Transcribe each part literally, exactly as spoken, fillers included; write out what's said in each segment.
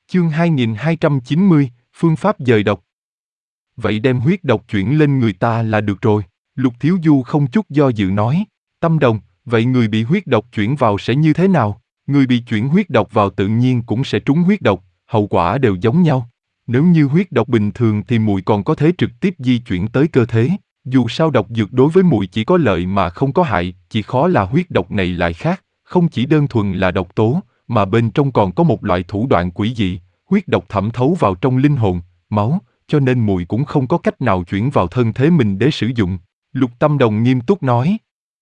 Chương hai nghìn hai trăm chín mươi, phương pháp dời độc. Vậy đem huyết độc chuyển lên người ta là được rồi. Lục Thiếu Du không chút do dự nói. Tâm Đồng, vậy người bị huyết độc chuyển vào sẽ như thế nào? Người bị chuyển huyết độc vào tự nhiên cũng sẽ trúng huyết độc, hậu quả đều giống nhau. Nếu như huyết độc bình thường thì muội còn có thể trực tiếp di chuyển tới cơ thể. Dù sao độc dược đối với muội chỉ có lợi mà không có hại, chỉ khó là huyết độc này lại khác, không chỉ đơn thuần là độc tố, mà bên trong còn có một loại thủ đoạn quỷ dị, huyết độc thẩm thấu vào trong linh hồn, máu, cho nên muội cũng không có cách nào chuyển vào thân thể mình để sử dụng. Lục Tâm Đồng nghiêm túc nói.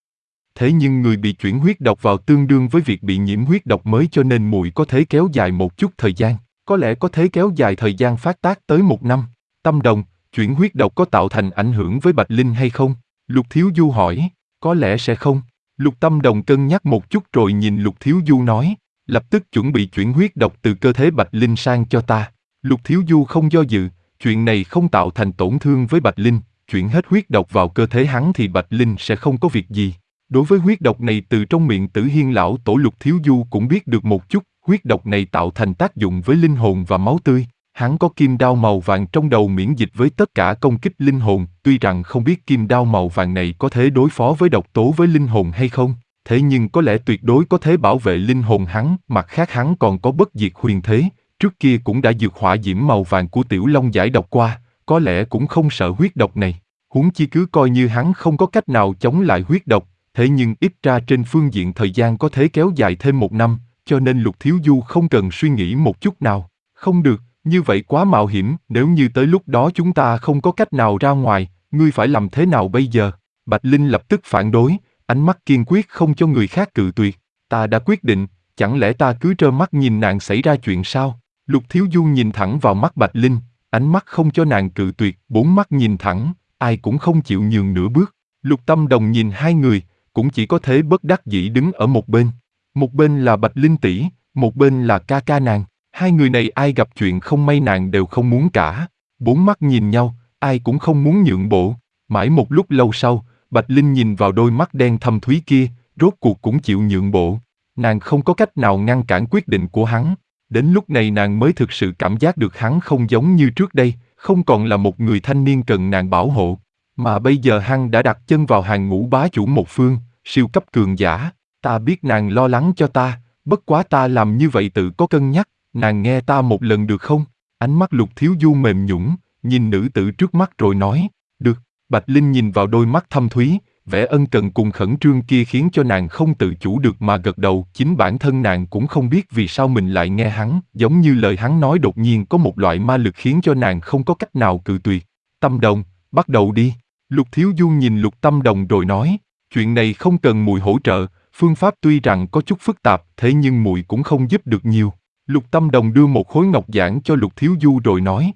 Thế nhưng người bị chuyển huyết độc vào tương đương với việc bị nhiễm huyết độc mới, cho nên muội có thể kéo dài một chút thời gian, có lẽ có thể kéo dài thời gian phát tác tới một năm. Tâm Đồng, chuyển huyết độc có tạo thành ảnh hưởng với Bạch Linh hay không? Lục Thiếu Du hỏi. Có lẽ sẽ không. Lục Tâm Đồng cân nhắc một chút rồi nhìn Lục Thiếu Du nói. Lập tức chuẩn bị chuyển huyết độc từ cơ thể Bạch Linh sang cho ta. Lục Thiếu Du không do dự, chuyện này không tạo thành tổn thương với Bạch Linh, chuyển hết huyết độc vào cơ thể hắn thì Bạch Linh sẽ không có việc gì. Đối với huyết độc này, từ trong miệng Tử Hiên lão tổ Lục Thiếu Du cũng biết được một chút, huyết độc này tạo thành tác dụng với linh hồn và máu tươi. Hắn có kim đao màu vàng trong đầu miễn dịch với tất cả công kích linh hồn, tuy rằng không biết kim đao màu vàng này có thể đối phó với độc tố với linh hồn hay không, thế nhưng có lẽ tuyệt đối có thể bảo vệ linh hồn hắn. Mặt khác hắn còn có bất diệt huyền thế, trước kia cũng đã dược hỏa diễm màu vàng của Tiểu Long giải độc qua, có lẽ cũng không sợ huyết độc này. Huống chi cứ coi như hắn không có cách nào chống lại huyết độc, thế nhưng ít ra trên phương diện thời gian có thể kéo dài thêm một năm, cho nên Lục Thiếu Du không cần suy nghĩ một chút nào. Không được, như vậy quá mạo hiểm, nếu như tới lúc đó chúng ta không có cách nào ra ngoài, ngươi phải làm thế nào bây giờ? Bạch Linh lập tức phản đối, ánh mắt kiên quyết không cho người khác cự tuyệt. Ta đã quyết định, chẳng lẽ ta cứ trơ mắt nhìn nàng xảy ra chuyện sao? Lục Thiếu Du nhìn thẳng vào mắt Bạch Linh, ánh mắt không cho nàng cự tuyệt, bốn mắt nhìn thẳng, ai cũng không chịu nhường nửa bước. Lục Tâm Đồng nhìn hai người, cũng chỉ có thể bất đắc dĩ đứng ở một bên. Một bên là Bạch Linh tỷ, một bên là ca ca nàng. Hai người này ai gặp chuyện không may nàng đều không muốn cả. Bốn mắt nhìn nhau, ai cũng không muốn nhượng bộ. Mãi một lúc lâu sau, Bạch Linh nhìn vào đôi mắt đen thâm thúy kia, rốt cuộc cũng chịu nhượng bộ. Nàng không có cách nào ngăn cản quyết định của hắn. Đến lúc này nàng mới thực sự cảm giác được hắn không giống như trước đây, không còn là một người thanh niên cần nàng bảo hộ. Mà bây giờ hắn đã đặt chân vào hàng ngũ bá chủ một phương, siêu cấp cường giả. Ta biết nàng lo lắng cho ta, bất quá ta làm như vậy tự có cân nhắc. Nàng nghe ta một lần được không? Ánh mắt Lục Thiếu Du mềm nhũn, nhìn nữ tử trước mắt rồi nói. Được. Bạch Linh nhìn vào đôi mắt thâm thúy, vẻ ân cần cùng khẩn trương kia khiến cho nàng không tự chủ được mà gật đầu. Chính bản thân nàng cũng không biết vì sao mình lại nghe hắn, giống như lời hắn nói đột nhiên có một loại ma lực khiến cho nàng không có cách nào cự tuyệt. Tâm Đồng, bắt đầu đi. Lục Thiếu Du nhìn Lục Tâm Đồng rồi nói. Chuyện này không cần muội hỗ trợ, phương pháp tuy rằng có chút phức tạp, thế nhưng muội cũng không giúp được nhiều. Lục Tâm Đồng đưa một khối ngọc giản cho Lục Thiếu Du rồi nói.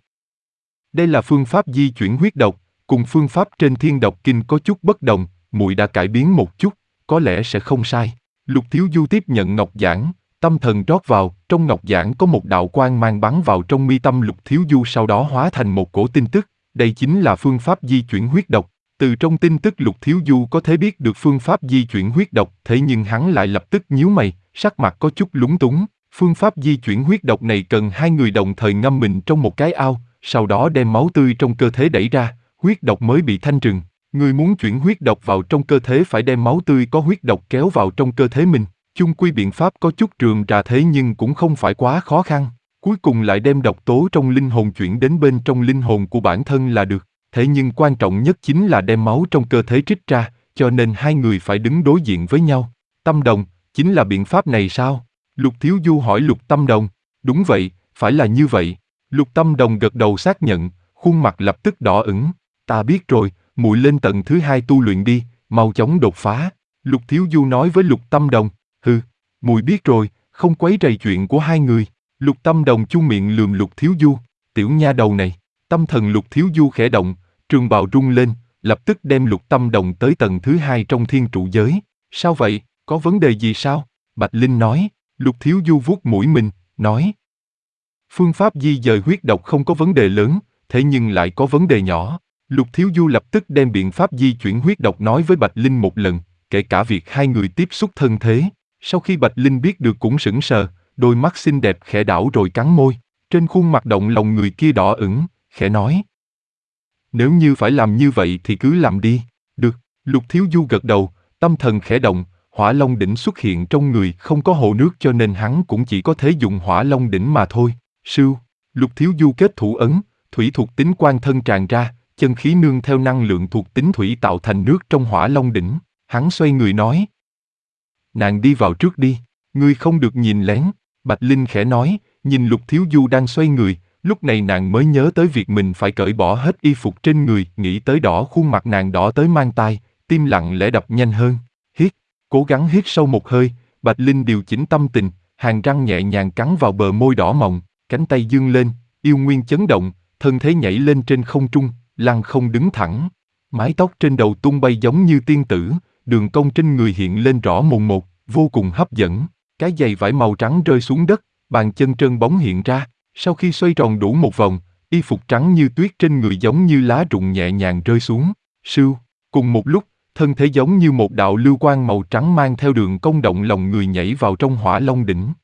Đây là phương pháp di chuyển huyết độc, cùng phương pháp trên Thiên Độc Kinh có chút bất đồng, muội đã cải biến một chút, có lẽ sẽ không sai. Lục Thiếu Du tiếp nhận ngọc giản, tâm thần rót vào, trong ngọc giản có một đạo quang mang bắn vào trong mi tâm Lục Thiếu Du, sau đó hóa thành một cổ tin tức, đây chính là phương pháp di chuyển huyết độc. Từ trong tin tức Lục Thiếu Du có thể biết được phương pháp di chuyển huyết độc, thế nhưng hắn lại lập tức nhíu mày, sắc mặt có chút lúng túng. Phương pháp di chuyển huyết độc này cần hai người đồng thời ngâm mình trong một cái ao, sau đó đem máu tươi trong cơ thể đẩy ra, huyết độc mới bị thanh trừng. Người muốn chuyển huyết độc vào trong cơ thể phải đem máu tươi có huyết độc kéo vào trong cơ thể mình. Chung quy biện pháp có chút rườm rà thế nhưng cũng không phải quá khó khăn. Cuối cùng lại đem độc tố trong linh hồn chuyển đến bên trong linh hồn của bản thân là được. Thế nhưng quan trọng nhất chính là đem máu trong cơ thể trích ra, cho nên hai người phải đứng đối diện với nhau. Tâm Đồng, chính là biện pháp này sao? Lục Thiếu Du hỏi Lục Tâm Đồng. Đúng vậy, phải là như vậy. Lục Tâm Đồng gật đầu xác nhận, khuôn mặt lập tức đỏ ửng. Ta biết rồi, muội lên tầng thứ hai tu luyện đi, mau chóng đột phá. Lục Thiếu Du nói với Lục Tâm Đồng. Hừ, muội biết rồi, không quấy rầy chuyện của hai người. Lục Tâm Đồng chu miệng lườm Lục Thiếu Du. Tiểu nha đầu này. Tâm thần Lục Thiếu Du khẽ động, trường bào rung lên, lập tức đem Lục Tâm Đồng tới tầng thứ hai trong thiên trụ giới. Sao vậy, có vấn đề gì sao? Bạch Linh nói. Lục Thiếu Du vuốt mũi mình, nói. Phương pháp di dời huyết độc không có vấn đề lớn, thế nhưng lại có vấn đề nhỏ. Lục Thiếu Du lập tức đem biện pháp di chuyển huyết độc nói với Bạch Linh một lần, kể cả việc hai người tiếp xúc thân thế. Sau khi Bạch Linh biết được cũng sững sờ, đôi mắt xinh đẹp khẽ đảo rồi cắn môi. Trên khuôn mặt động lòng người kia đỏ ửng, khẽ nói. Nếu như phải làm như vậy thì cứ làm đi. Được, Lục Thiếu Du gật đầu, tâm thần khẽ động, Hỏa Long đỉnh xuất hiện trong người, không có hồ nước cho nên hắn cũng chỉ có thể dùng Hỏa Long đỉnh mà thôi. Sưu, Lục Thiếu Du kết thủ ấn, thủy thuộc tính quan thân tràn ra, chân khí nương theo năng lượng thuộc tính thủy tạo thành nước trong Hỏa Long đỉnh. Hắn xoay người nói. Nàng đi vào trước đi, ngươi không được nhìn lén. Bạch Linh khẽ nói, nhìn Lục Thiếu Du đang xoay người, lúc này nàng mới nhớ tới việc mình phải cởi bỏ hết y phục trên người, nghĩ tới đỏ khuôn mặt nàng đỏ tới mang tai, tim lặng lẽ đập nhanh hơn. Hít, cố gắng hít sâu một hơi, Bạch Linh điều chỉnh tâm tình, hàm răng nhẹ nhàng cắn vào bờ môi đỏ mọng, cánh tay dương lên, yêu nguyên chấn động, thân thế nhảy lên trên không trung, lăng không đứng thẳng. Mái tóc trên đầu tung bay giống như tiên tử, đường cong trên người hiện lên rõ mồn một, vô cùng hấp dẫn. Cái giày vải màu trắng rơi xuống đất, bàn chân trơn bóng hiện ra. Sau khi xoay tròn đủ một vòng, y phục trắng như tuyết trên người giống như lá rụng nhẹ nhàng rơi xuống. Sưu, cùng một lúc, thân thể giống như một đạo lưu quang màu trắng mang theo đường cong động lòng người nhảy vào trong Hỏa Long đỉnh.